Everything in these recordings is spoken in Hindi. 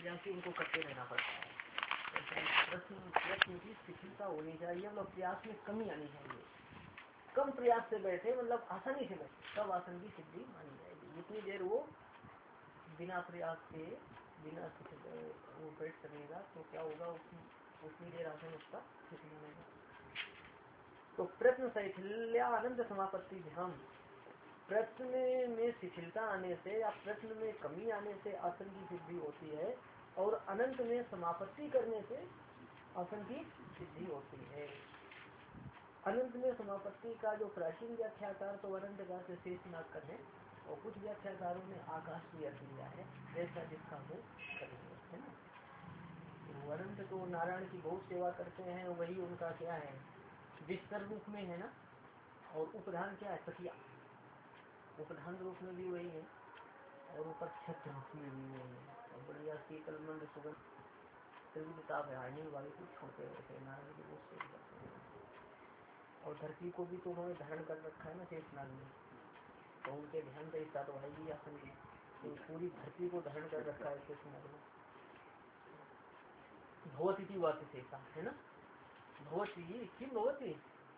प्रयास ही उनको करते रहना पड़ता है। प्रश्न की शिथिलता होनी चाहिए, मतलब प्रयास में कमी आनी चाहिए। कम प्रयास से बैठे, मतलब आसानी से बैठे, तब आसन की सिद्धि मानी जाएगी। जितनी देर वो बिना प्रयास के बिना वो बैठ सकेगा तो क्या होगा, उतनी देर आसन उसका सिद्ध बनेगा। तो प्रश्न शैथिल्या अनंत समापत्ति ध्यान, प्रश्न में शिथिलता आने से या प्रश्न में कमी आने से आसन की सिद्धि होती है, और अनंत में समापत्ति करने से आसन की सिद्धि होती है। अनंत में समापत्ति का जो प्राचीन व्याख्याकार तो अनंत का से शेषनाग कर है, और कुछ व्याख्याकारों ने आकाश भी अर्थ लिया है, जैसा जिसका वो करेंगे, है ना। तो अनंत तो नारायण की बहुत सेवा करते हैं, वही उनका क्या है, विस्तर रूप में है ना, और उपधान क्या है, तकिया, उपधान रूप में भी वही है, और ऊपर छत्र रूप में भी वही है, और बढ़िया शीतल मंद सुगंध किताब है, हानि वाले को छोड़ते रहते हैं, नारायण की बहुत सेवा करते हैं। और धरती को भी तो उन्होंने धारण कर रखा है ना शेषनाग में, तो उनके ध्यान से हिस्सा तो भाई आसन की, तो पूरी धरती को धारण कर रखा है शेषनाग में। भगवती की बात शेषा है ना, भगवती किम भगवती,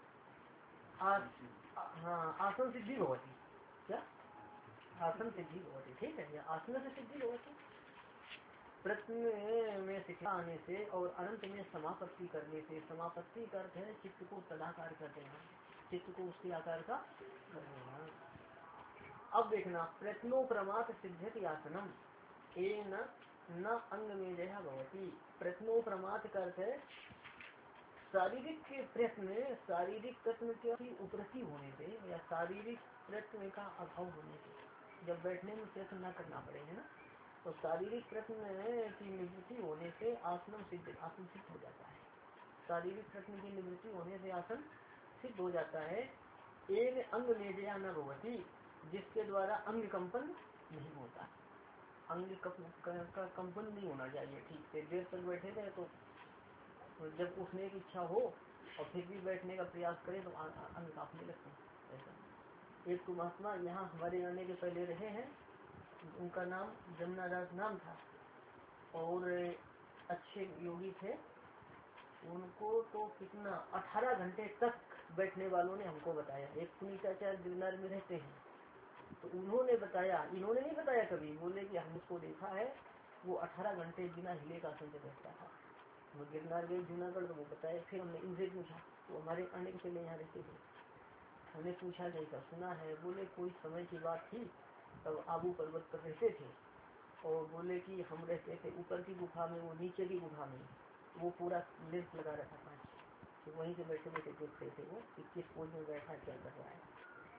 हाँ आसन सिद्धि भगवती, क्या आसन सिद्धि भगवती, ठीक है, आसन से सिद्धि भगवती। प्रश्न में शिक्षा आने से और अनंत में समापत्ति करने से, समापत्ति का अर्थ है चित्त को तदाकार कर देना, चित्त को उसके आकार का कर देना। अब देखना, प्रश्नोप्रमात सिद्ध्यति आसनम न अंग में जया भवती। प्रश्नोप्रमात का अर्थ है शारीरिक प्रश्न, शारीरिक प्रश्न की उपरति होने से या शारीरिक प्रश्न का अभाव होने से, जब बैठने में प्रश्न न करना पड़े, है ना, तो शारीरिक प्रश्न की निवृत्ति होने से आसन सिद्ध हो जाता है। शारीरिक प्रश्न की निवृत्ति होने से आसन सिद्ध हो जाता है। एक अंग मेजया न भवती, जिसके द्वारा अंग कंपन नहीं होता, अंग का कंपन नहीं होना चाहिए ठीक से। देर तक बैठे रहे तो जब उठने की इच्छा हो और फिर भी बैठने का प्रयास करें तो अंग कांपने लगते हैं। ऐसा एक तो महात्मा यहाँ हमारे आने के पहले रहे हैं, उनका नाम जमुनादास नाम था, और अच्छे योगी थे। उनको तो कितना 18 घंटे तक बैठने वालों ने हमको बताया। एक पुनीताचार्य गिरनार में रहते हैं, तो उन्होंने बताया, इन्होंने नहीं बताया कभी, बोले कि हम उसको देखा है, वो 18 घंटे बिना हिले का आसन से बैठता था। वो गिरनार गए जूनागढ़, तो वो बताया। फिर हमने इनसे पूछा, तो हमारे आने के पहले यहाँ रहते थे, हमने पूछा कैसा सुना है, बोले कोई समय की बात थी, तब आबू पर्वत पर रहते थे, और बोले कि हम रहते थे ऊपर की गुफा में, वो नीचे की गुफा में, वो पूरा लेंस लगा रखा था, तो वहीं से बैठे बैठे देखते थे वो 21 पोज में बैठा क्या कर रहा है।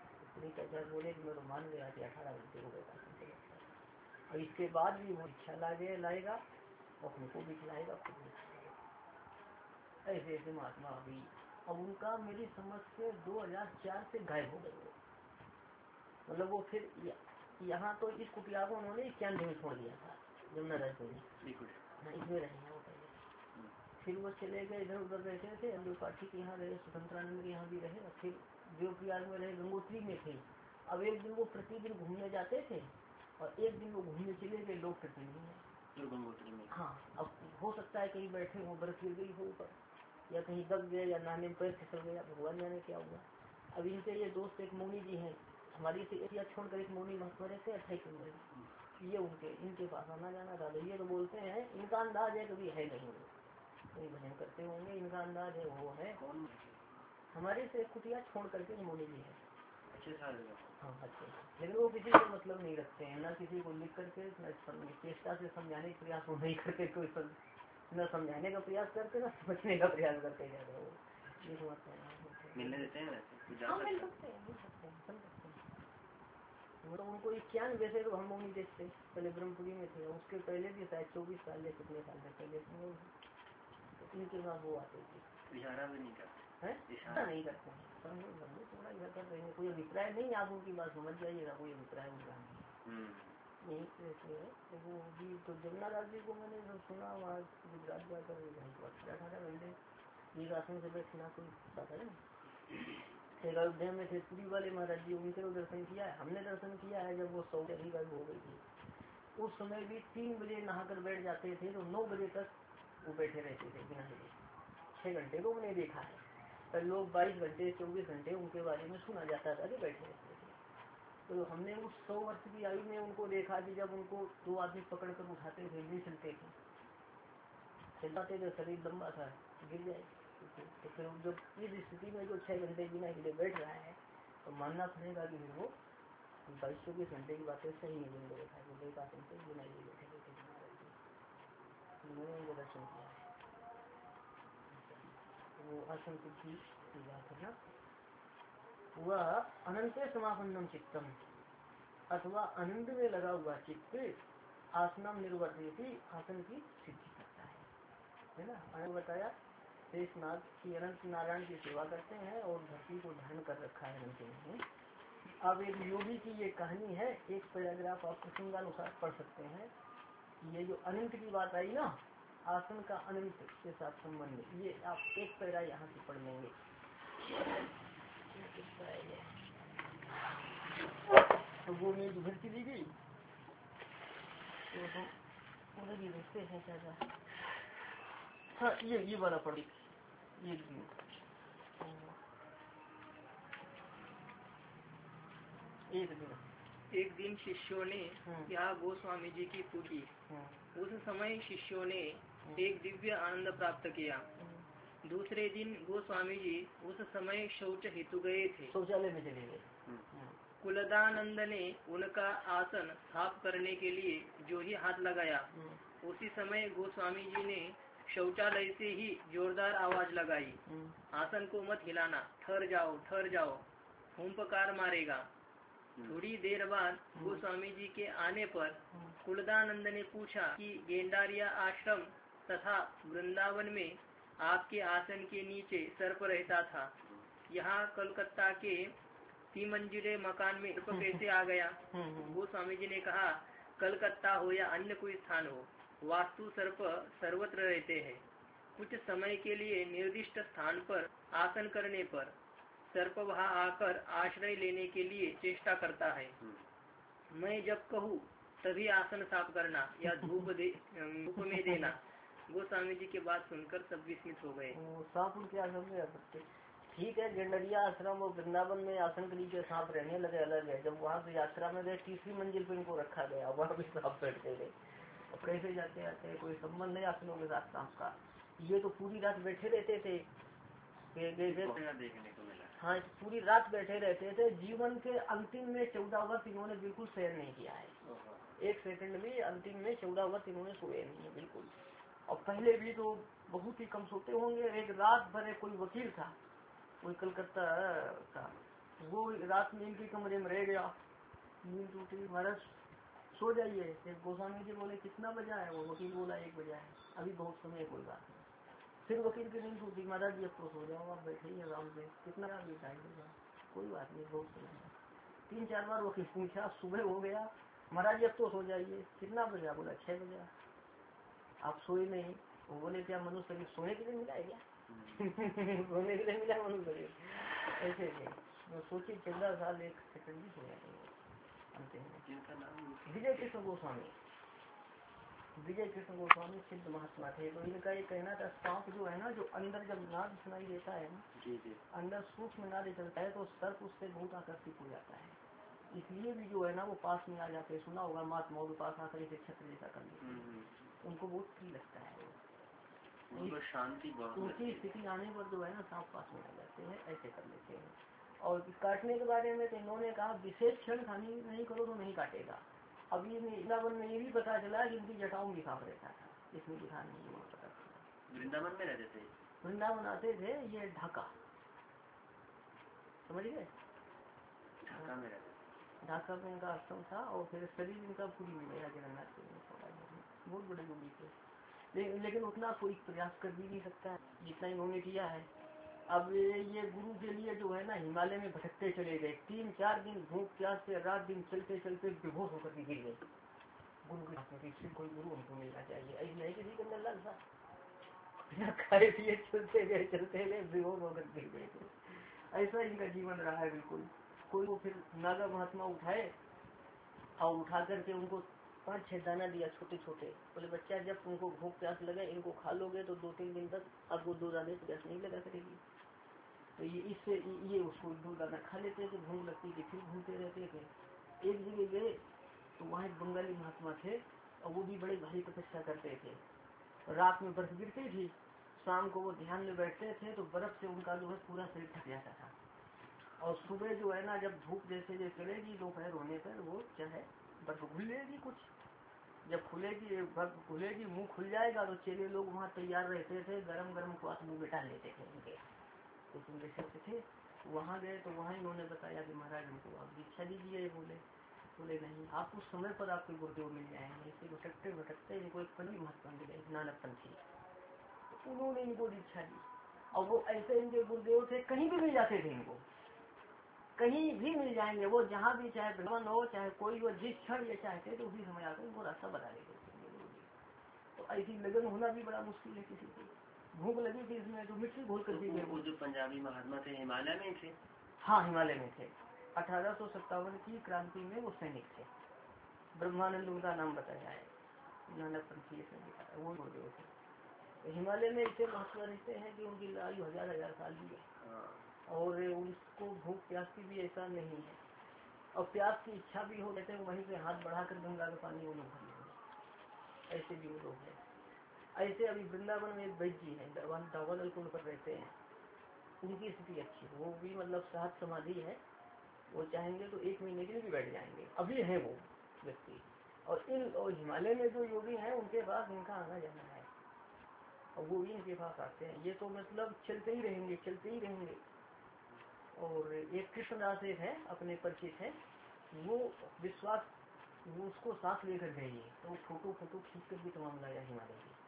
तो बोले कि मैं तो मान गया कि 18 घंटे को बैठा, और इसके बाद भी वो इच्छा लाएगा और हमको भी खिलाएगा, खुद भी खिलाएगा। ऐसे ऐसे महात्मा अभी, और उनका मेरी समझ से 2004 से गायब हो गए। मतलब वो फिर यहाँ तो इस कुटिया को उन्होंने 91 में छोड़ दिया था, जमुना रायपुर में, इसमें रहे हैं वो पहले। फिर वो चले गए इधर उधर रहते थे, अब्दुल पाठी के यहाँ रहे, स्वतंत्रानंद के यहाँ भी रहे, और फिर देवप्रयाग में रहे, गंगोत्री में थे। अब एक दिन वो प्रतिदिन घूमने जाते थे, और एक दिन वो घूमने चले गए, लोग करते नहीं है गंगोत्री में। हाँ, अब हो सकता है कहीं बैठे हो, बर्फ गिर गई हो ऊपर, या कहीं दब गए, या नहाने में पैर फिसल गया, भगवान जाने क्या हुआ। अब इनके ये दोस्त एक मौनी जी हैं, हमारी से एरिया छोड़कर एक मौनी महात्मा रहते 28 किलोमीटर, ये इनके पास आना जाना था। ये तो बोलते हैं, इनका अंदाज है कभी है नहीं, कोई भजन करते होंगे, इनका अंदाज है वो है हमारे से कुटिया छोड़ करके मौनी जी है। हाँ अच्छे, लेकिन वो किसी से मतलब नहीं रखते हैं, ना किसी को लिख करके, चेष्टा से समझाने का प्रयास वो नहीं करते, कोई न समझाने का प्रयास करते, ना समझने का प्रयास करते ज्यादा। वो मिलने देते हैं वैसे, हाँ मिल सकते हैं। मतलब उनको 91 वैसे तो हम लोग नहीं देखते, पहले ब्रह्मपुरी में थे, उसके पहले भी शायद 24 साल या कितने साल से पहले इनके बाद वो आते थे। इशारा भी नहीं करते हैं, इशारा नहीं करते हैं, थोड़ा इधर कर रहे हैं, कोई अभिप्राय नहीं, आप उनकी बात समझ जाइएगा, कोई अभिप्राय उनका नहीं, यही रहते हैं। तो वो भी तो जमुना दास जी को मैंने सुना, वहाँ गुजरात जाकर 18 घंटे एक आसन से बैठना कोई बात है ना। एक अयोध्या में थे पुरी वाले महाराज जी, उनके तो दर्शन किया है, हमने दर्शन किया है जब वो 100 अधिक हो गई थी, उस समय भी 3 बजे नहाकर बैठ जाते थे तो 9 बजे तक वो बैठे रहते थे बिना हिले। 6 घंटे को मैंने देखा है, पर लोग 22 घंटे 24 घंटे उनके बारे में सुना जाता था कि बैठे रहते थे। तो हमने उस 100 वर्ष की आयु में उनको देखा कि जब उनको 2 आदमी पकड़ कर उठाते थे, नहीं चलते थे, चलाते थे, शरीर लंबा था, गिर जाए। तो फिर जब इस स्थिति में जो 6 घंटे बिना हिले बैठ रहा है तो मानना पड़ेगा कि फिर वो 22-24 घंटे की बातें सही नहीं जिनको देखा है, बिना हिले बैठे बैठे मैंने उनको दर्शन किया है। वो आसन सिद्धि की बात है ना। वह अनंत समापन्नम चित्तम, अथवा अनंत में लगा हुआ चित्त आसनम निर्वर्ती, आसन की सिद्धि करता है ना। अनंत बताया शेषनाग की अनंत नारायण की सेवा करते हैं और धरती को धारण कर रखा है अनंत में। अब एक योगी की ये कहानी है, एक पैराग्राफ आप प्रसंगानुसार पढ़ सकते हैं। ये जो अनंत की बात आई ना, आसन का अनंत के साथ संबंध, ये आप एक पैरा यहाँ से पढ़ लेंगे। तो वो मेरी घर चली गई तो हम उधर ही देखते हैं क्या। हाँ ये वाला पढ़ एक दिन शिष्यों ने यहाँ गोस्वामी जी की पूछी। उस समय शिष्यों ने एक दिव्य आनंद प्राप्त किया। दूसरे दिन गोस्वामी जी उस समय शौच हेतु गए थे, शौचालय में चले गए। कुलदानंद ने उनका आसन साफ करने के लिए जो ही हाथ लगाया, उसी समय गोस्वामी जी ने शौचालय से ही जोरदार आवाज लगाई, आसन को मत हिलाना, ठहर जाओ, हुंकार मारेगा। थोड़ी देर बाद गोस्वामी जी के आने पर कुलदानंद ने पूछा कि गेंडारिया आश्रम तथा वृंदावन में आपके आसन के नीचे सर्प रहता था, यहाँ कलकत्ता के 3 मंजिले मकान में सर्प कैसे आ गया? गोस्वामी जी ने कहा, कलकत्ता हो या अन्य कोई स्थान हो, वास्तु सर्प सर्वत्र रहते हैं। कुछ समय के लिए निर्दिष्ट स्थान पर आसन करने पर सर्प वहाँ आकर आश्रय लेने के लिए चेष्टा करता है। मैं जब कहूँ तभी आसन साफ करना या धूप में देना। गोस्वामी जी की बात सुनकर सब विस्मित हो गए। सांप उनके आश्रम में सकते, ठीक है, गेंडरिया आश्रम और वृंदावन में आसन के नीचे सांप रहने लगे अलग है। जब वहाँ से यात्रा में गए 3री मंजिल पे इनको रखा गया, वहाँ भी सांप बैठते गए। अब कैसे जाते आते कोई संबंध नहीं आसनों के साथ सांप का। ये तो पूरी रात बैठे रहते थे, देखने को मिला। हाँ, पूरी रात बैठे रहते थे। जीवन के अंतिम में 14 वर्ष इन्होंने बिल्कुल शयन नहीं किया है, 1 सेकंड भी। अंतिम में 14 वर्ष इन्होंने सोए नहीं है बिल्कुल। और पहले भी तो बहुत ही कम सोते होंगे। एक रात भर कोई वकील था, कोई कलकत्ता का, वो रात में इनके कमरे में रह गया, नींद टूटी, महाराज सो जाइए। फिर गोस्वामी जी बोले कितना बजा है? वो वकील बोला 1 बजा है, अभी बहुत समय, कोई बात नहीं। फिर वकील की नींद टूटी, महाराज जी अब तो सो जाओ, आप बैठे ही आराम से, कितना टाइम होगा, कोई बात नहीं, बहुत समय। 3-4 बार वकील पूछा, सुबह हो गया, महाराज जी अब तो सो जाइए। कितना बजा? बोला 6 बजा। आप सोए नहीं? वो बोले क्या मनुष्य शरीर सोने के लिए मिला है क्या? सोने के लिए मिला मनुष्य शरीर? ऐसे नहीं सोचिए, 14 साल 1 सेकंड भी सोया नहीं। विजय कृष्ण गोस्वामी, विजय कृष्ण गोस्वामी सिद्ध महात्मा थे। तो इनका ये कहना था, सांप जो है ना, जो अंदर जब नाद सुनाई देता है ना, अंदर सूक्ष्म नाद चलता है तो सर्प उससे बहुत आकर्षित हो जाता है। इसलिए भी जो है ना वो पास में आ जाते हैं। सुना होगा महात्माओं के पास आकर इसे छत्र जैसा कर लेते हैं, उनको बहुत प्रिय लगता है वो, शांति बहुत। उनकी स्थिति आने पर जो है ना सांप पास में आ जाते हैं, ऐसे कर लेते हैं। और काटने के बारे में तो इन्होंने कहा विशेष क्षण हानि नहीं करो तो नहीं काटेगा। अभी वृंदावन में ये भी पता चला कि इनकी जटाओं में सांप रहता था, इसमें दिखा नहीं पता चला। वृंदावन में रहते थे, वृंदावन आते थे, ये ढाका, समझ गए, ढाका में रहते, ढाका में इनका आश्रम था। और फिर शरीर इनका पूरी में गया जगन्नाथ में, बहुत बड़े योगी थे। लेकिन उतना कोई प्रयास कर भी नहीं सकता जितना इन्होंने किया है। अब ये गुरु के लिए जो है ना हिमालय में भटकते चले गए, 3-4 दिन भूख प्यास से रात दिन चलते चलते बेहोश होकर के गिर गए। गुरु के हाथ में कोई गुरु हमको मिलना चाहिए, ऐसी है किसी के अंदर लालसा, बिना खाए पिए चलते गए बेहोश होकर गिर गए। ऐसा इनका जीवन रहा है बिल्कुल। कोई वो फिर नागा महात्मा उठाए और उठा करके उनको 5-6 दाना दिया छोटे छोटे। बोले बच्चा जब तुमको भूख प्यास लगे इनको खा लोगे तो 2-3 दिन तक आपको 2 दाने प्यास नहीं लगा करेगी। तो ये उसको 2 दाना खा लेते थे, भूख लगती थी फिर घूमते रहते थे। एक जगह गए तो वहाँ एक बंगाली महात्मा थे और वो भी बड़े भारी तपस्या करते थे। रात में बर्फ गिरती थी, शाम को वो ध्यान में बैठते थे तो बर्फ से उनका जो है पूरा शरीर ढक जाता था। और सुबह जो है ना जब धूप जैसे चलेगी दोपहर होने पर वो क्या है बर्फ खुलेगी, कुछ जब खुलेगी मुंह खुल जाएगा तो चेले लोग वहाँ तैयार रहते थे, गरम गरम स्वाद मुँह में डाल लेते थे उनके। तो सुनते सकते थे। वहाँ गए तो वहाँ इन्होंने बताया कि महाराज हमको आप दीक्षा दीजिए। बोले नहीं, आप उस समय पर आपके गुरुदेव मिल जाएंगे। इसे भटकते भटकते इनको एक पंडित महात्मा मिले, नानक पंथी, तो उन्होंने इनको दीक्षा दी। और वो ऐसे इनके गुरुदेव थे, कहीं भी मिल जाते थे इनको, कहीं भी मिल जाएंगे वो, जहाँ भी चाहे ब्राह्मण हो चाहे कोई हो, जिस क्षण ये चाहते तो उसी समय आकर वो रास्ता बता देते थे। तो ऐसी लगन होना भी बड़ा मुश्किल है किसी को। भूख लगी थी इसमें तो मिट्टी घोल कर दी। वो जो पंजाबी महात्मा थे हिमालय में थे? हाँ हिमालय में थे। 1857 की क्रांति में वो सैनिक थे। ब्रह्मानंद उनका नाम बताया है, नानक पंथी वो गुरुदेव थे। तो हिमालय में इसे महात्मा रहते हैं कि उनकी आयु 1000 साल की है और उनको भूख प्यास की भी ऐसा नहीं है। और प्यास की इच्छा भी हो कहते हैं वहीं से हाथ बढ़ाकर गंगा का पानी वो लोग भर लेते, ऐसे भी वो लोग हैं। ऐसे अभी वृंदावन में एक वैद्य जी है, दावानल कुंड पर रहते हैं, उनकी स्थिति अच्छी है, वो भी मतलब सहज समाधि है, वो चाहेंगे तो 1 महीने के लिए भी बैठ जाएंगे, अभी है वो व्यक्ति। और हिमालय में जो योगी हैं उनके पास इनका आना जाना है और वो भी इनके पास आते हैं। ये तो मतलब चलते ही रहेंगे। और एक कृष्णदास एक है अपने परिचित है, वो विश्वास वो उसको साथ लेकर गए तो फोटो खींच कर भी तमाम लाया हिमालय की।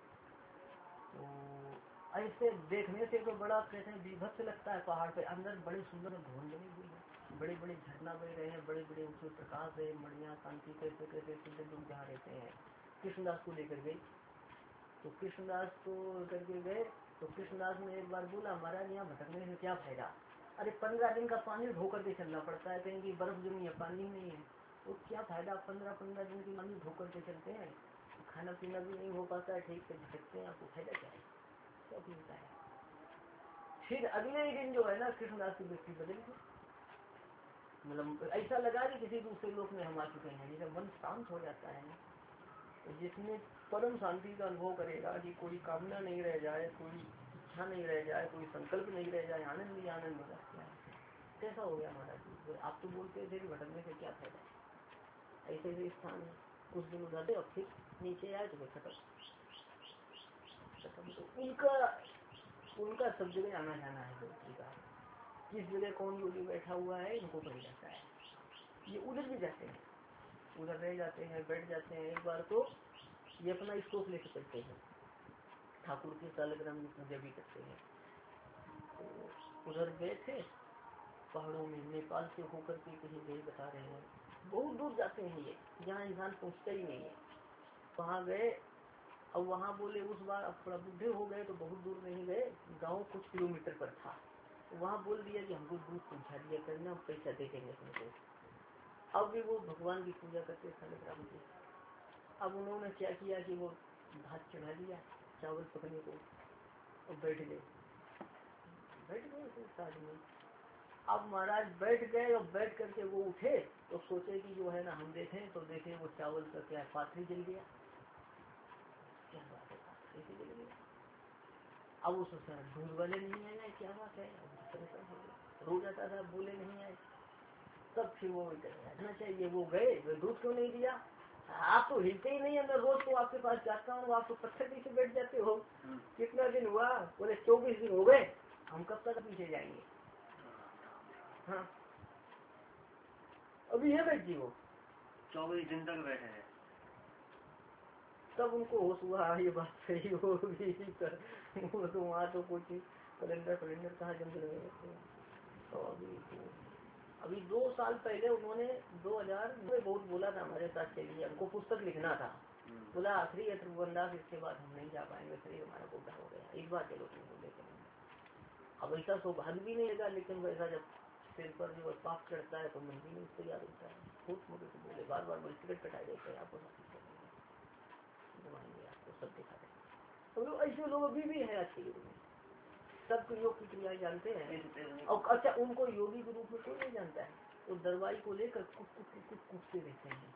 तो ऐसे देखने से तो बड़ा कहते हैं विभत्स लगता है। पहाड़ पे अंदर बड़े सुंदर भवन बने हुए हैं, बड़े बड़े झरना बह रहे हैं, बड़े बड़े ऊंचे प्रकाश है, मणिया शांति कैसे कैसे सुंदर लोग जहाँ रहते हैं। कृष्णदास को लेकर गए तो कृष्णदास को करके गए तो कृष्णदास ने एक बार बोला महाराज यहाँ भटकने से क्या फायदा, अरे 15 दिन का पानी ढो करके चलना पड़ता है, कहीं की बर्फ जमी है पानी नहीं है तो क्या फायदा, 15 दिन की पानी ढो करके चलते हैं, खाना पीना भी नहीं हो पाता है ठीक से, भटकते हैं, आपको फायदा क्या है, क्या मिलता है। फिर अगले दिन जो है ना कृष्णदास की दृष्टि बदल गई, मतलब ऐसा लगा कि किसी दूसरे लोक में हम आ चुके हैं। जैसे मन शांत हो जाता है तो जिसमें परम शांति का अनुभव करेगा कि कोई कामना नहीं रह जाए, कोई इच्छा नहीं रह जाए, कोई संकल्प नहीं रह जाए, आनंद ही आनंद हो जाता है। कैसा हो गया महाराज जी, आप तो बोलते थे कि भटकने से क्या फायदा, ऐसे ही स्थान है कुछ दिन उधर और फिर नीचे आए तो फिर खत्म। तो उनका सब जगह आना जाना है व्यक्ति का, जिस जगह कौन योगी बैठा हुआ है इनको पड़ जाता है, ये उधर भी जाते हैं, उधर रह जाते हैं, बैठ जाते हैं। एक बार तो ये अपना स्टोव लेके चलते हैं, ठाकुर के सालग्राम की पूजा भी करते हैं। तो उधर गए थे पहाड़ों में, नेपाल से होकर के कहीं गए बता रहे हैं, बहुत दूर जाते हैं ये, जहाँ इंसान पहुँचता ही नहीं है, वहाँ गए। अब वहाँ बोले उस बार अब थोड़ा बुढ़े हो गए तो बहुत दूर नहीं गए, गांव कुछ किलोमीटर पर था, वहाँ बोल दिया कि हमको दूध पहुँचा दिया करना, पैसा दे देंगे तुमको। अब भी वो भगवान की पूजा करते सालग्राम की। अब उन्होंने क्या किया कि वो भात चढ़ा दिया चावल पकने को और बैठ गए आदमी। अब महाराज बैठ गए और बैठ करके वो उठे तो सोचे कि जो है ना हम देखें तो देखें वो चावल का क्या पाथरी जल गया, क्या बात है पाथरी जल गया। अब वो सोचा दूध वाले नहीं आए, क्या बात है, रो जाता था बोले नहीं आए। तब फिर वो कहना चाहिए, वो गए दूध क्यों नहीं दिया, आप तो हिलते ही नहीं है, मैं रोज तो आपके पास जाता हूँ, आप तो पत्थर पीछे बैठ जाते हो, कितना दिन हुआ, बोले 24 दिन हो गए, हम कब तक पीछे जाएंगे। हाँ अभी है बैठ जी वो 24 दिन तक बैठे हैं। तब उनको होश हुआ ये बात सही होगी, वो तो वहाँ तो कुछ कैलेंडर कहाँ जम रहे। तो अभी 2 साल पहले उन्होंने 2000 में बहुत बोला था हमारे साथ चलिए, हमको पुस्तक लिखना था, बोला आखिरी है त्रिभुवनदास, इसके बाद हम नहीं जा पाएंगे, शरीर हमारा बूढ़ा हो गया, इस बार चलो तुम बोले। अब ऐसा सौभाग्य भी नहीं लगा, लेकिन वैसा जब सिर पर जो पाप चढ़ता है तो मन भी नहीं तैयार होता है, खूब मुझे तो बोले बार बार बोले टिकट कटा देते हैं आपको। घुमाएंगे आपको, सब दिखा देंगे। तो लोग ऐसे लोग अभी भी है आज के युग में, सबको योग की क्रियाएं जानते हैं। और अच्छा, उनको योगी के रूप में कोई नहीं जानता है, वो दरवाई को लेकर कुछ कूदते रहते हैं।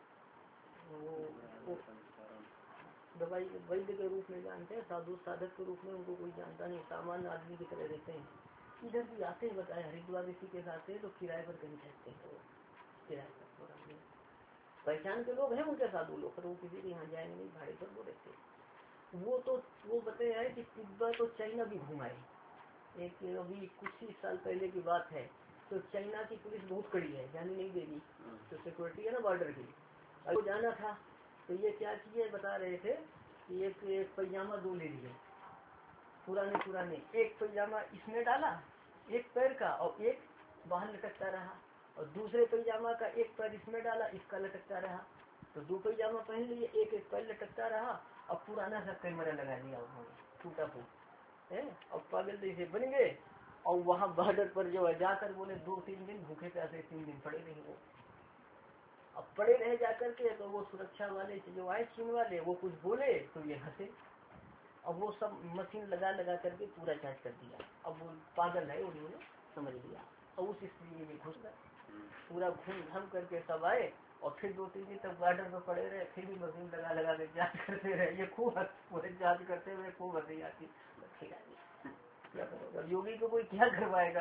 वो दवाई वैद्य के रूप में जानते हैं, साधु साधक के रूप में उनको कोई जानता नहीं, सामान्य आदमी की तरह रहते हैं। इधर भी आते हैं, बताया हरिद्वार ऋषि के साथ है तो किराए पर कहीं रहते हैं, वो किराए पर पहचान के लोग हैं उनके साधु लोग, पर वो किसी के यहाँ जाएंगे नहीं, भाड़े पर वो रहते हैं। वो तो वो बताया है कि तिब्बत और चाइना भी घुमाए। एक अभी कुछ ही साल पहले की बात है, तो चाइना की पुलिस बहुत कड़ी है, जाने नहीं देगी, तो सिक्योरिटी है ना बॉर्डर की, अब जाना था तो ये क्या किए बता रहे थे कि एक पैजामा दो ले लिए पुराने, एक पैजामा इसमें डाला एक पैर का और एक बाहर लटकता रहा, और दूसरे पैजामा का एक पैर इसमें डाला, इसका लटकता रहा, तो दो पैजामा पहन लिए, एक पैर लटकता रहा, और पुराना सा कैमरा लगा दिया उन्होंने, टूटा फूट है, और पागल जैसे बन गए। और वहाँ बॉर्डर पर जो है जाकर बोले 2-3 दिन भूखे प्यासे 3 दिन पड़े रहे वो। अब पड़े रहे जाकर के, तो वो सुरक्षा वाले जो आए चीन वाले, वो कुछ बोले तो ये हंसे, अब वो सब मशीन लगा करके पूरा जांच कर दिया। अब वो पागल है उन्होंने समझ लिया, और उस स्थिति में घुस गए, पूरा घूम घाम करके सब आए, और फिर 2-3 दिन तक बॉर्डर पर पड़े रहे, फिर भी मशीन लगा के जांच करते रहे। ये खूब पूरे जांच करते हुए खूब हंसी आती, क्या करेगा योगी को कोई क्या करवाएगा।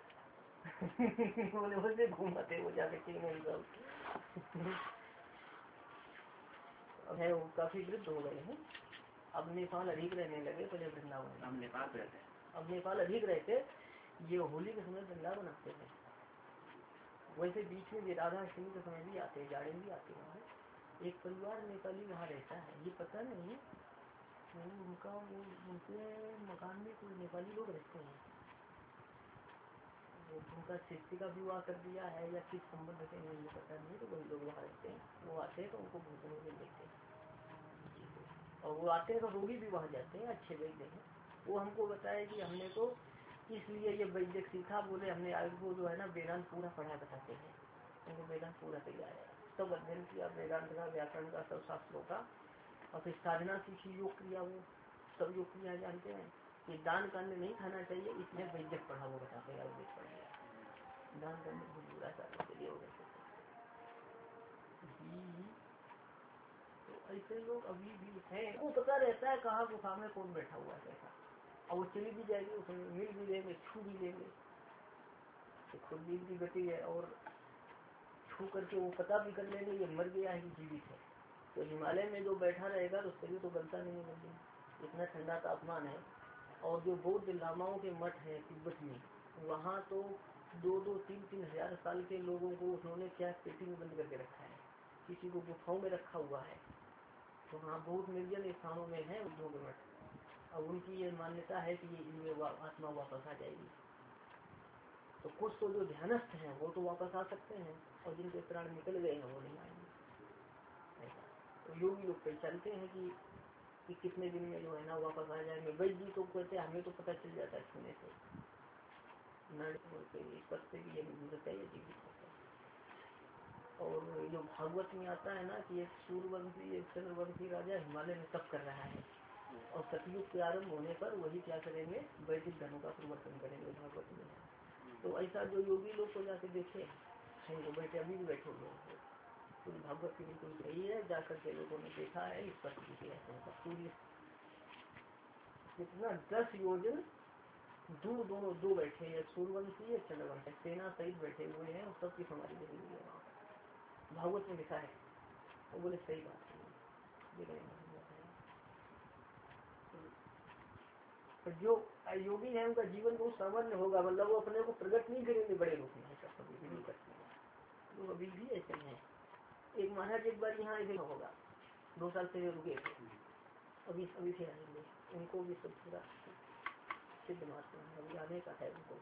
बोले उसे घूमते वो जाके चीन में सब है, वो काफी वृद्ध हो गए हैं, अब नेपाल अधिक रहने लगे, पहले वृंदावन हम नेपाल रहते हैं, अब नेपाल अधिक रहते। ये होली के समय वृंदावन आते हैं, वैसे बीच में राधा अष्टमी के समय भी आते हैं, जाड़े भी आते हैं। एक परिवार नेपाली वहाँ रहता है, ये पता नहीं उनका उनके मकान में कोई नेपाली लोग रहते हैं, उनका शिष्य का विवाह कर दिया है या किस संबंध से नहीं पता नहीं, तो वही लोग वहाँ रहते हैं। वो आते हैं तो उनको भोजन वोजन देते हैं, और वो आते हैं तो रोगी भी वहाँ जाते हैं, अच्छे वैद्य हैं। वो हमको बताया कि हमने तो इसलिए ये वैद्य सीखा, बोले हमने आपको जो है ना वेदांत पूरा पढ़ा बताते हैं, उनको वेदांत पूरा तैयार है, सब अध्ययन किया वेदांत का, व्याकरण का, सब शास्त्रों का, और फिर साधना सीखी, योग क्रिया, वो सब योग क्रिया जानते हैं। ये दान करने नहीं खाना चाहिए, इसलिए वैद्य पढ़ा वो बताते हैं, आयुर्वेद पढ़ लिया, दान करने बहुत बुरा करने के लिए हो गए। तो ऐसे लोग अभी भी हैं, वो पता रहता है कहाँ गुफा में कौन बैठा हुआ है कैसा, और वो चली भी जाएगी, उसमें मिल भी लेंगे, छू भी लेंगे, तो खुद भी की गति है, और छू करके वो पता भी कर लेंगे ये मर गया है कि जीवित है। तो हिमालय में जो बैठा रहेगा तो शरीर तो गलता नहीं है, इतना ठंडा तापमान है। और जो बौद्ध लामाओं के मठ है तिब्बत में, वहाँ तो 2-3 हजार साल के लोगों को उन्होंने क्या पेटी में बंद करके रखा है, किसी को गुफाओं में रखा हुआ है। तो हाँ बहुत निर्जन स्थानों में है बुद्धों के मठ, और उनकी ये मान्यता है कि ये आत्मा वापस आ जाएगी। तो कुछ तो जो ध्यानस्थ हैं वो तो वापस आ सकते हैं, और जिनके प्राण निकल गए हैं वो नहीं आएंगे। तो योगी लोग पहचानते हैं कि कितने दिन में जो है ना वापस आ जाएंगे। वैद्य जी तो कहते हैं हमें तो पता चल जाता है सुनने से, पत्ते की जरूरत है ये जीवित होता है। और जो भागवत में आता है ना कि एक सूर्यवंशी एक चंद्रवंशी राजा हिमालय में तप कर रहा है, और सतयुग के आरंभ होने पर वही क्या करेंगे, वैदिक धर्म का परिवर्तन करेंगे, भागवत में है। तो ऐसा जो योगी लोग को जाके देखे हैं, वो बैठे अभी भी बैठे हुए हैं, तो भागवत की बिल्कुल सही है, जाकर के लोगों ने देखा है, इस पर सूर्य कितना 10 योजन दूर दोनों दो बैठे हैं, सूर्यवंशी एक चंद्रवंशी सेना सहित बैठे हुए हैं, और सबकी समाधि लगी हुई है, भागवत में लिखा है। वो बोले सही बात है, जो योगी है उनका जीवन बहुत सामान्य होगा, मतलब वो अपने को प्रकट नहीं करेंगे बड़े रूप में, ऐसा कभी भी नहीं करते हैं लोग, अभी भी ऐसे हैं। एक महाराज एक बार यहाँ ऐसे होगा, 2 साल से रुके थे, अभी फिर आएंगे, उनको भी सब पूरा सिद्ध मानते हैं, अभी आने का है उनको,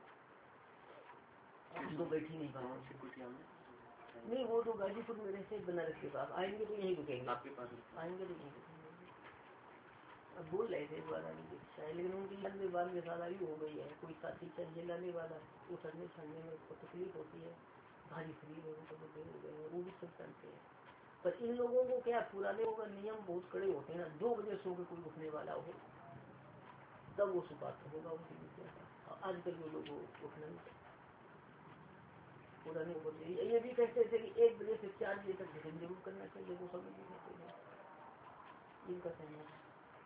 तो बैठ ही नहीं पाते नहीं, वो तो गाजीपुर में रहते बनारस के पास, आएंगे तो यहीं रुकेंगे, आपके पास आएंगे तो यहीं रुकेंगे। अब बोल रहे थे बार आने की इच्छा है, लेकिन उनकी 92 साल आयु हो गई है, कोई साथी चाहिए लाने वाला, उतरने चढ़ने में उसको तकलीफ होती है, भारी शरीर है उनको, बुढ़े हो गए हैं, वो भी सब जानते हैं। पर इन लोगों को क्या, पुराने लोगों का नियम बहुत कड़े होते हैं ना, 2 बजे सो के कोई उठने वाला हो तब वो सुपात्र होगा उनकी विद्या का। आजकल के लोग उठना नहीं सकते। पुराने होते ये भी कहते थे कि 1 बजे से 4 बजे तक भजन जरूर करना चाहिए, वो सब भी कहते हैं, इनका कहना है।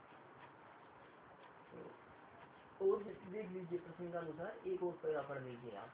तो और देख लीजिए प्रसंगानुसार एक और पैरा पढ़ लीजिए आप।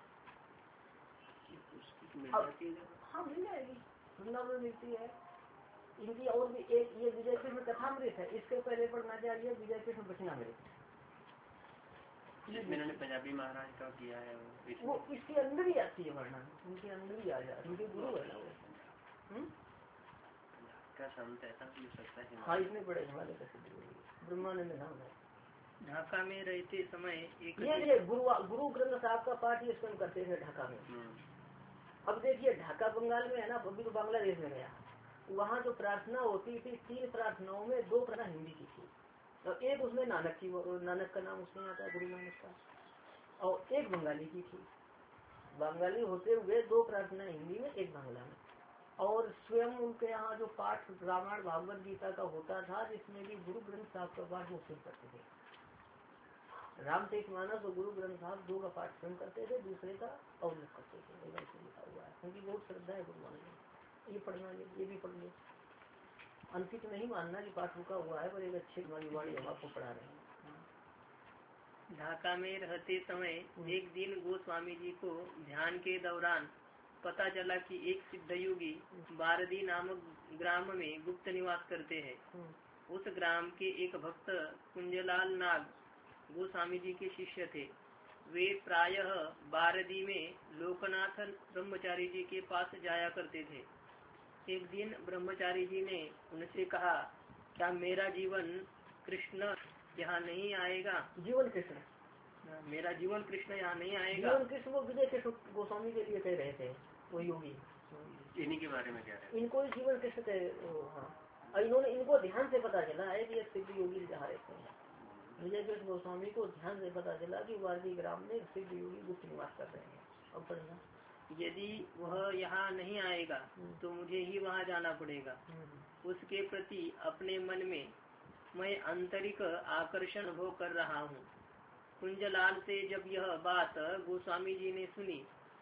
हाँ मिल जाएगी, वृंदावन में मिलती है इनकी। और भी एक ये विजय कृष्ण कथामृत है, इसके पहले पढ़ना चाहिए विजय कृष्ण वचनामृत। इन्होंने पंजाबी महाराज का किया है वो इसके अंदर ही आती है वर्णन, उनके अंदर ही आ जाती है, उनके गुरु है ना वो। का संत ऐसा भी सकता है। हाँ इसमें बड़े हिमालय का सिद्ध ब्रह्मानंद नाम है। ढाका में रहते समय एक ये गुरु ग्रंथ साहब का पाठ ये स्वयं करते थे ढाका में। अब देखिए ढाका बंगाल में है ना, अभी तो बांग्लादेश में गया, वहाँ जो प्रार्थना होती थी 3 प्रार्थनाओं में 2 प्रार्थना हिंदी की थी, और एक उसमें नानक की, नानक का नाम उसमें आता है, गुरु नानक का, और एक बंगाली की थी। बंगाली होते हुए 2 प्रार्थना हिंदी में, एक बांग्ला में। और स्वयं उनके यहाँ जो पाठ रामायण भागवत गीता का होता था, जिसमें भी गुरु ग्रंथ साहब का पाठ वो स्वयं करते थे। रामचरितमानस और गुरु ग्रंथ साहब 2 का पाठ स्वयं करते थे, दूसरे का अवलोक करते थे, ऐसे लिखा हुआ है। उनकी बहुत श्रद्धा है गुरुवान में। ये पढ़ना, ये भी पढ़ लो। अंकित नहीं मानना कि पाठ रुका हुआ है, पर एक अच्छे वाली वाणी हम आपको पढ़ा रहे हैं। ढाका में रहते समय एक दिन गोस्वामी जी को ध्यान के दौरान पता चला कि एक सिद्ध योगी बारदी नामक ग्राम में गुप्त निवास करते हैं। उस ग्राम के एक भक्त कुंजलाल नाग गोस्वामी जी के शिष्य थे। वे प्रायः बारदी में लोकनाथ ब्रह्मचारी जी के पास जाया करते थे। एक दिन ब्रह्मचारी जी ने उनसे कहा, क्या मेरा जीवन कृष्ण यहाँ नहीं आएगा? जीवन कृष्ण, मेरा जीवन कृष्ण यहाँ नहीं आएगा? जीवन कृष्ण वो विजय कृष्ण गोस्वामी के लिए कह रहे थे, वो योगी। इन्हीं के बारे में कह रहे हैं। इनको जीवन कृष्ण कह, हाँ, इन्होंने इनको ध्यान से पता चला है कि ये सिद्ध योगी जहाँ रहते हैं। विजय कृष्ण गोस्वामी को ध्यान से पता चला कि वारदी ग्राम में सिद्ध योगी गुप्त निवास कर रहे हैं। अब पढ़ना, यदि वह यहाँ नहीं आएगा तो मुझे ही वहाँ जाना पड़ेगा। उसके प्रति अपने मन में मैं आंतरिक आकर्षण अनुभव कर रहा हूँ। कुंजलाल से जब यह बात गोस्वामी जी ने सुनी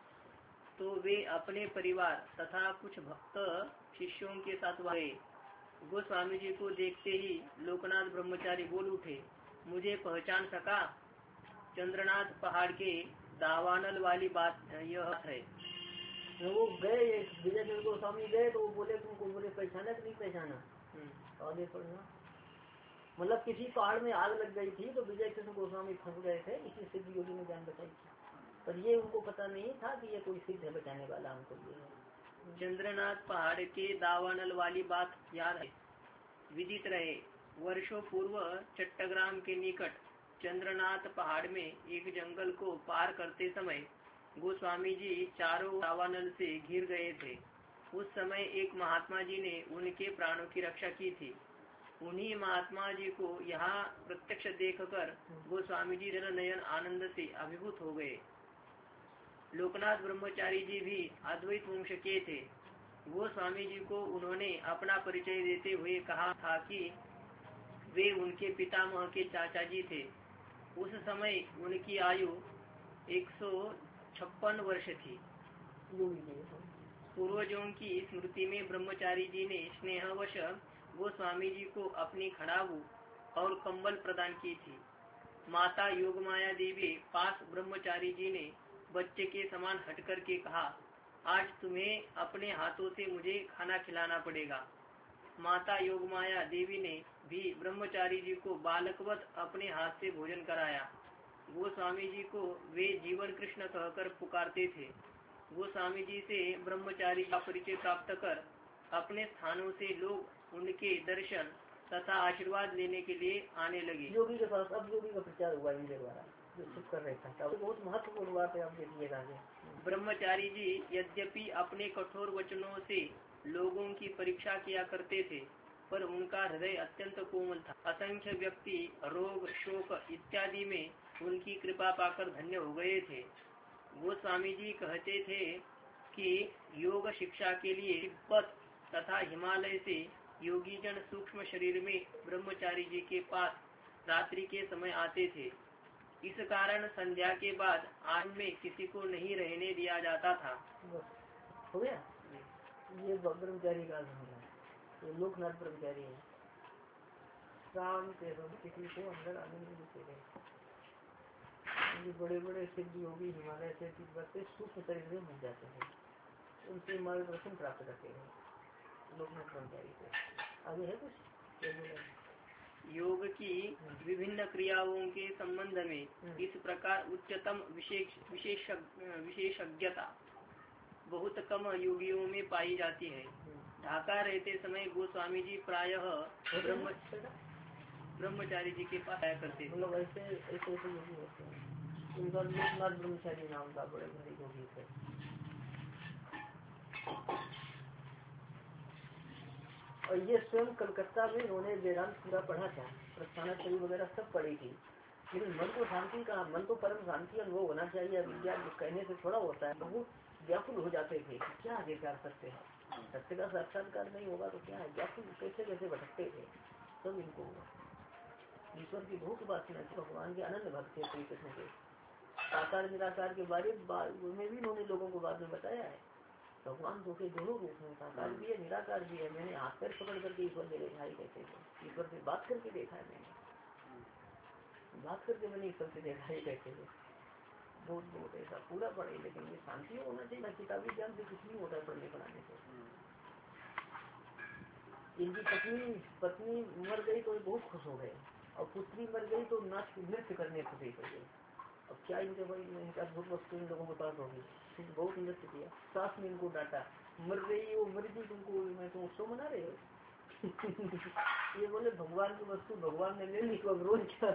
तो वे अपने परिवार तथा कुछ भक्त शिष्यों के साथ गए। गोस्वामी जी को देखते ही लोकनाथ ब्रह्मचारी बोल उठे, मुझे पहचान सका? चंद्रनाथ पहाड़ के दावानल वाली बात यह है। वो गए, विजय कृष्ण गोस्वामी गए तो वो बोले तुमको, बोले पहचाना कि नहीं पहचाना? आगे पढ़ना, मतलब किसी पहाड़ में आग लग गई थी तो विजय कृष्ण गोस्वामी फंस गए थे, इसी सिद्ध योगी ने जान बचाई थी, पर ये उनको पता नहीं था कि ये कोई सिद्ध है बचाने वाला हमको ये है। चंद्रनाथ पहाड़ के दावानल वाली बात याद है, विदित रहे। वर्षों पूर्व चट्टग्राम के निकट चंद्रनाथ पहाड़ में एक जंगल को पार करते समय गोस्वामी जी चारों दावानल से घिर गए थे। उस समय एक महात्मा जी ने उनके प्राणों की रक्षा की थी। उन्हीं महात्मा जी को यहाँ प्रत्यक्ष देखकर गोस्वामी जी नयन आनंद से अभिभूत हो गए। लोकनाथ ब्रह्मचारी जी भी अद्वैत वंश के थे। गोस्वामी जी को उन्होंने अपना परिचय देते हुए कहा था कि वे उनके पितामह के चाचा जी थे। उस समय उनकी आयु 156 वर्ष थी। पूर्वजों की स्मृति में ब्रह्मचारी जी ने स्नेहवश गोस्वामी जी को अपनी खड़ाऊ और कंबल प्रदान की थी। माता योगमाया देवी पास ब्रह्मचारी जी ने बच्चे के समान हट कर के कहा, आज तुम्हें अपने हाथों से मुझे खाना खिलाना पड़ेगा। माता योगमाया देवी ने भी ब्रह्मचारी जी को बालकवत अपने हाथ से भोजन कराया। गोस्वामी जी को वे जीवन कृष्ण कहकर पुकारते थे। गोस्वामी जी से ब्रह्मचारी का परिचय प्राप्त कर अपने स्थानों से लोग उनके दर्शन तथा आशीर्वाद लेने के लिए आने लगे। योगी के पास अब योगी का प्रचार हुआ इनके द्वारा, जो चुप कर रहे था। बहुत महत्वपूर्ण बात है, आप देखिएगा। ब्रह्मचारी जी यद्यपि अपने कठोर वचनों से लोगों की परीक्षा किया करते थे, पर उनका हृदय अत्यंत कोमल था। असंख्य व्यक्ति रोग शोक इत्यादि में उनकी कृपा पाकर धन्य हो गए थे। गोस्वामी जी कहते थे कि योग शिक्षा के लिए तिब्बत तथा हिमालय से योगी जन सूक्ष्म शरीर में ब्रह्मचारी जी के पास रात्रि के समय आते थे। इस कारण संध्या के बाद आश्रम में किसी को नहीं रहने दिया जाता था। हो गया। ये ब्रह्मचारी का आश्रम है, ये लोकनाथ ब्रह्मचारी है। शाम के समय किसी को अंदर आने नहीं देते थे। ये बड़े बड़े सिद्ध योगी हिमालय से तिब्बत से सूक्ष्म शरीर में बन जाते हैं, उनसे मार्गदर्शन प्राप्त करते हैं लोकनाथ ब्रह्मचारी से। आगे है कुछ? योग की विभिन्न क्रियाओं के संबंध में इस प्रकार उच्चतम विशेषज्ञता बहुत कम योगियों में पाई जाती है। ढाका रहते समय गोस्वामी जी प्रायः ब्रह्मचारी जी के पास आया करते थे। मतलब ऐसे योगी होते हैं, उनका लोकनाथ ब्रह्मचारी नाम का बड़े बड़े योगी थे। और ये स्वयं कलकत्ता में उन्होंने वेदांत पूरा पढ़ा था, प्रस्थानाचर्य वगैरह सब पढ़ी थी, लेकिन मन को शांति का, मन तो परम शांति अनुभव होना चाहिए। विज्ञान कहने से थोड़ा होता है। बहुत व्याकुल हो जाते थे, क्या आगे कर सकते हैं, सत्य का साक्षात्कार नहीं होगा तो क्या है, व्याकुल कैसे कैसे भटकते थे। सब इनको ईश्वर की बहुत उपासना थी, भगवान के अनंत भक्त थे श्री कृष्ण के। साकार निराकार के बारे में भी उन्होंने लोगों को बाद में बताया है। भगवान दो के दोनों रूप में, साकार भी है निराकार भी है। मैंने हाथ पैर पकड़ करके ईश्वर से देखा ही कहते थे, ईश्वर से बात करके देखा है मैंने, बात करके मैंने ईश्वर से देखा ही कहते थे। बहुत बहुत ऐसा पूरा पढ़े, लेकिन ये शांति होना चाहिए। किताबी ज्ञान से कुछ नहीं होता है पढ़ने पढ़ाने से। इनकी पत्नी मर गई तो बहुत खुश हो गए, और पुत्री मर गई तो नृत्य करने खुशी कर गई। अब क्या इनके भाई इनका अद्भुत वस्तु इन लोगों के पास होगी, बहुत नृत्य किया। सास ने इनको डांटा, मर रही वो मर गई तुमको मैं तुम उत्सव मना रहे हो। ये बोले भगवान की वस्तु भगवान ने ले ली तो अब रोज क्या।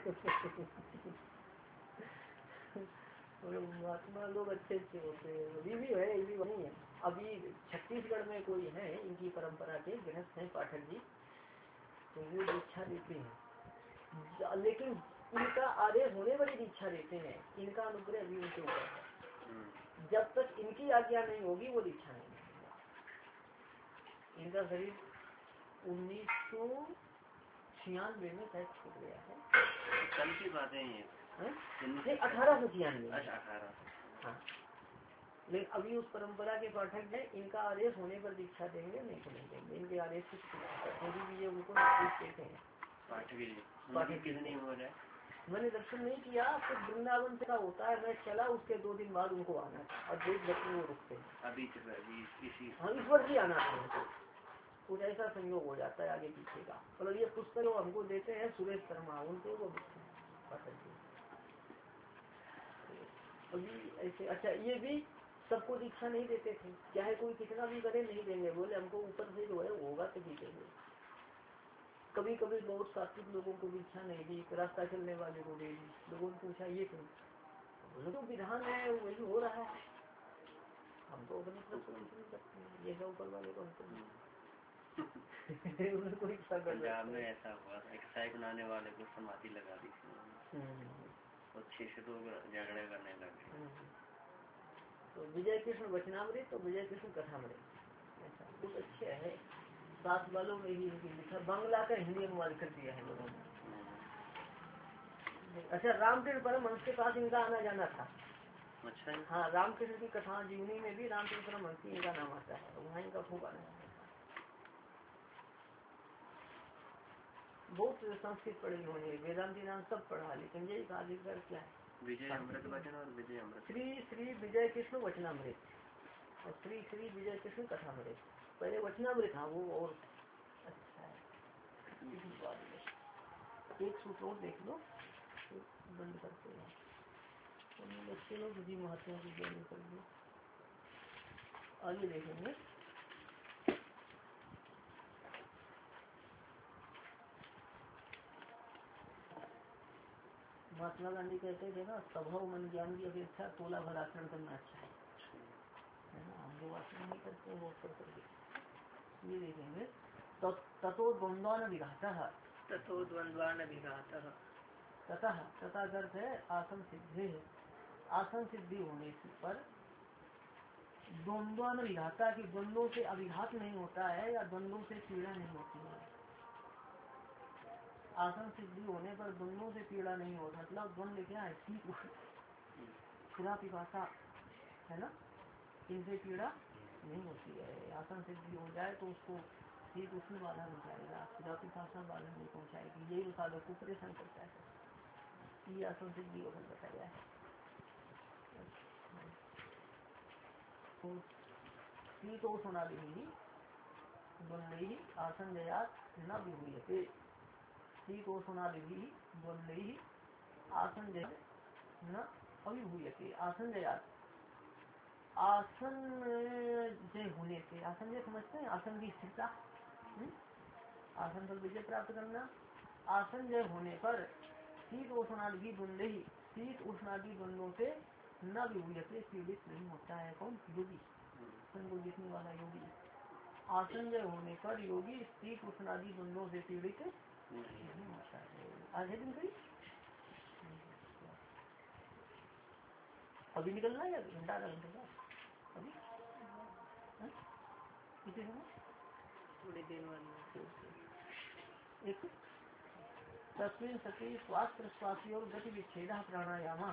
महात्मा लोग अच्छे अच्छे होते हैं, अभी भी है, अभी वही है। अभी छत्तीसगढ़ में कोई है इनकी परंपरा के गृहस्थ हैं पाठक जी, तो वो दीक्षा देते हैं, लेकिन इनका आदेश होने वाली दीक्षा देते हैं। इनका अनुग्रह अभी उनके ऊपर है, जब तक इनकी आज्ञा नहीं होगी वो दीक्षा नहीं होगी। इनका शरीर 1996 में शायद छूट गया है। कल की बातें हैं 1896। हाँ, लेकिन अभी उस परंपरा के पाठक है, इनका आदेश होने पर दीक्षा देंगे, नहीं तो नहीं देंगे। इनके आदेश की भी ये उनको देते हैं। पाठक कितनी उम्र है? मैंने दर्शन नहीं किया, फिर वृंदावन से होता है, मैं चला उसके 2 दिन बाद उनको आना था, और देख बच्चे वो रुकते हैं। अभी हम इस वर्ष ही आना था, कुछ ऐसा संयोग हो जाता है आगे पीछे का। मतलब ये पुस्तक वो हमको देते हैं सुरेश शर्मा, उनके वो पाठक जी अभी ऐसे। अच्छा, ये भी सबको दीक्षा नहीं देते थे, चाहे कोई कितना भी करे नहीं देंगे, बोले हमको ऊपर से जो है होगा तो देंगे। कभी कभी बहुत सात्विक लोगों को दीक्षा नहीं दी, रास्ता चलने वाले को दे दी। लोगों ने पूछा ये क्यों, बोले तो विधान है वही हो रहा है, हम तो अपनी तरफ से कुछ नहीं करते हैं, ये सब ऊपर वाले को पंजाब में ऐसा हुआ था, एक चाय बनाने वाले को समाधि लगा दी और 600 लोग झगड़े करने लगे। तो विजय कृष्ण वचनामृत तो विजय कृष्ण कथामृत ऐसा बहुत अच्छे है। 7 वालों में ही इनकी लिखा, बांग्ला का हिंदी अनुवाद कर दिया है लोगों ने। अच्छा, रामकृष्ण परमहंस के पास इनका आना जाना था। अच्छा, हाँ, रामकृष्ण की कथा जीवनी में भी रामकृष्ण परमहंस इनका नाम आता है, वहाँ इनका खूब आना है। बहुत संस्कृत पढ़ी उन्होंने, वेदांति नाम सब पढ़ा, लेकिन यही कहा लिखकर क्या है विजय अमृत वचन और विजय अमृत, श्री विजय कृष्ण वचनामृत और श्री विजय कृष्ण कथामृत। पहले वचनामृत था वो, और अच्छा है। एक सूत्र और देख लो, बंद करते हैं बच्चे लोग विधि महात्मा की ज्ञान कर लो। आगे देखेंगे। महात्मा गांधी कहते थे ना, स्वभाव मन ज्ञान की अपेक्षा तोला भर आचरण करना अच्छा है ना। हम लोग आचरण नहीं करते वो कर करके। ये देखेंगे ततो द्वंद्वान विघातः, ततो द्वंद्वान विघातः, ततः तथा अर्थ है आसन सिद्धि, आसन सिद्धि होने पर द्वंद्वान विघाता की द्वंद्वों से अभिघात नहीं होता है या द्वंद्वों से पीड़ा नहीं होती है। आसन सिद्धि होने पर द्वंद्वों से पीड़ा नहीं होता, मतलब द्वंद्व क्या है, शीत उष्ण क्षुधा पिपासा है ना, इनसे पीड़ा नहीं होती है। आसन सिद्धि हो जाए तो उसको शीत उष्ण बाधा नहीं जाएगा, क्षुधा पिपासा बाधा नहीं पहुँचाएगी। यही साधक को परेशान करता है। ये आसन सिद्धि को बताया है। तो शीतोष्णादि द्वंद्वैः आसन जयात् न विभूयते। शीतोष्णादि द्वंद्वैः आसन जयात् न अविभूयते। आसन जयात्, आसन जय होने से, आसन जय समझते हैं, आसन की स्थिरता, आसन पर विजय प्राप्त करना। आसन जय होने पर शीत उष्णादि द्वंद्वैः, शीत उष्णादि द्वंद्वों से न विभूयते, पीड़ित नहीं होता है। कौन? योगी, को जीतने वाला योगी। आसन जय होने पर योगी शीत उष्णादि द्वंद्वों से पीड़ित नहीं होता है। आधे दिन कहीं अभी निकलना है या घंटा आधा घंटे का अभी किसी समय थोड़ी देर वाली एक तस्वीर सती श्वास प्रश्वासी और गति विच्छेद प्राणायाम।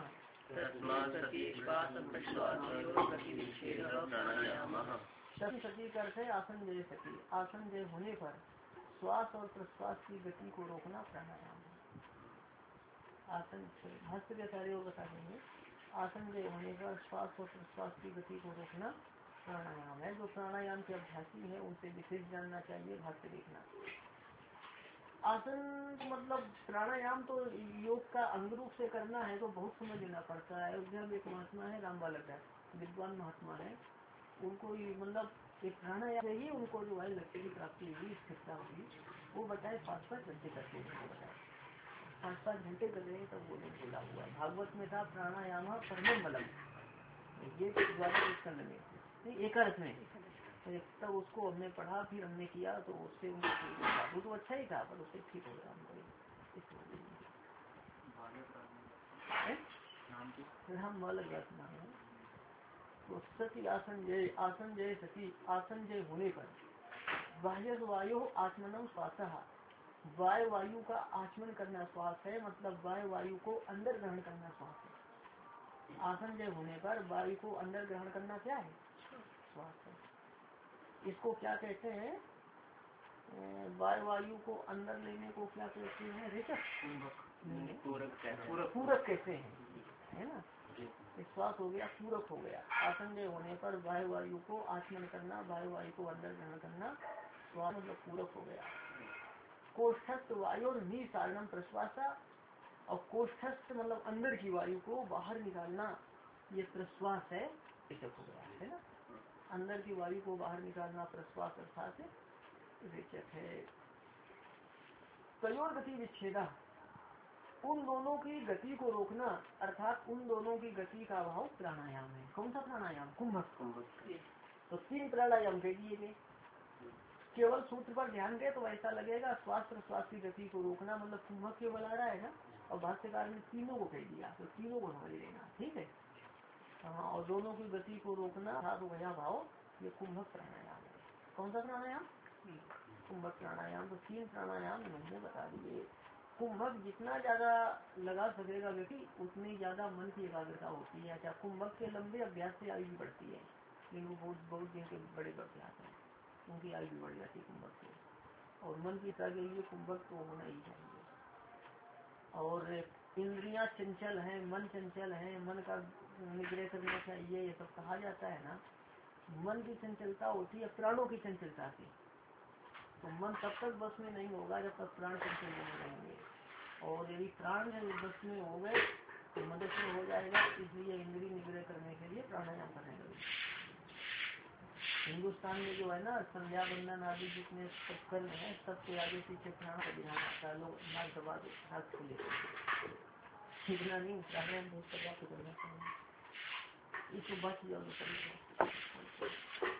सती का अर्थ है आसन जय सती। आसन जय होने पर श्वास और प्रश्वास की गति को रोकना प्राणायाम है। आसन भाष्य के कार्य बता देंगे। आसन जय होने पर श्वास और प्रश्वास की गति को रोकना प्राणायाम है। जो प्राणायाम के अभ्यासी है उनसे विशेष जानना चाहिए, भाष्य देखना। आसन मतलब प्राणायाम तो योग का अंग रूप से करना है तो बहुत समझ लेना पड़ता है। अयोध्या में एक महात्मा है रामबालक दास, विद्वान महात्मा है, उनको मतलब एक प्राणायाम से ही उनको जो है लक्ष्य की प्राप्ति हुई, स्थिरता हुई। वो बताए 5-5 घंटे करते हैं, बताए 5-5 घंटे कर रहे हैं, तब वो नहीं बोला हुआ है। भागवत में था प्राणायाम परमम बलम, ये द्वादश स्कंद में, एकादश में, तब उसको हमने पढ़ा, फिर हमने किया तो उससे उनको ठीक हुआ। वो तो अच्छा ही था पर उससे ठीक हो गया हमको। राम बालक दास नाम है। तो सती आसन जय, आसन जय सती, आसन जय होने पर बाह्य वायु आत्मनम श्वास, वायु का आचमन करना श्वास है, मतलब वायु को अंदर ग्रहण करना श्वास है। आसन जय होने पर वायु को अंदर ग्रहण करना क्या है? श्वास है। इसको क्या कहते हैं? वायु को अंदर लेने को क्या कहते हैं? रेचक, पूरक कहते हैं, है ना। श्वास हो गया, पूरक हो गया। आसन जय होने पर वायु को आचमन करना, वायु को अंदर ग्रहण करना, श्वास मतलब पूरक हो गया। कोष्ठस्थ वायु और निसारणम प्रश्वासा, और कोष्ठस्थ मतलब अंदर की वायु को बाहर निकालना, ये प्रश्वास है, रेचक हो गया, है ना। अंदर की वायु को बाहर निकालना प्रश्वास अर्थात रेचक है। तयोर गति विच्छेदा, उन दोनों की गति को रोकना अर्थात उन दोनों की गति का अभाव प्राणायाम है। कौन सा प्राणायाम? कुंभक। तो 3 प्राणायाम दे दिए गए। केवल सूत्र पर ध्यान दे तो ऐसा लगेगा श्वास प्रश्वास की गति को रोकना मतलब कुंभक केवल आ रहा है ना, और भाष्यकार ने तीनों को कह दिया, तो तीनों को समझ लेना, ठीक है। हाँ, और दोनों की गति को रोकना था तो वह भाव, ये कुंभक प्राणायाम है। कौन सा प्राणायाम? कुंभक प्राणायाम। तो 3 प्राणायाम मैंने बता दिए। कुंभक जितना ज्यादा लगा सकेगा व्यक्ति उतनी ज्यादा मन की एकाग्रता होती है। अच्छा, कुंभक के लंबे अभ्यास से आयु भी बढ़ती है, लेकिन वो बहुत दिन के बड़े अभ्यास है, उनकी आयु भी बढ़ जाती है कुंभक से। और मन की के लिए कुंभक तो होना ही चाहिए। और इंद्रियां चंचल है, मन चंचल है, मन का निग्रह करना चाहिए, ये सब कहा जाता है ना। मन की चंचलता होती है प्राणों की चंचलता से, तो मन तब तक बस में नहीं होगा जब तक प्राण चंचल नहीं रहेंगे, और यदि प्राण बस में हो गए तो मदद में हो जाएगा। इसलिए इंद्रिय निग्रह करने के लिए प्राणायाम करने लगे। हिंदुस्तान में जो है ना संध्या बंदन आदि जितने कर्म है सबसे आगे पीछे प्राण का ध्यान आता है। लोग नाक दबा दे हाथ को लेकर, इतना नहीं, प्राणायाम बहुत करना चाहिए। इसको बच जाओ।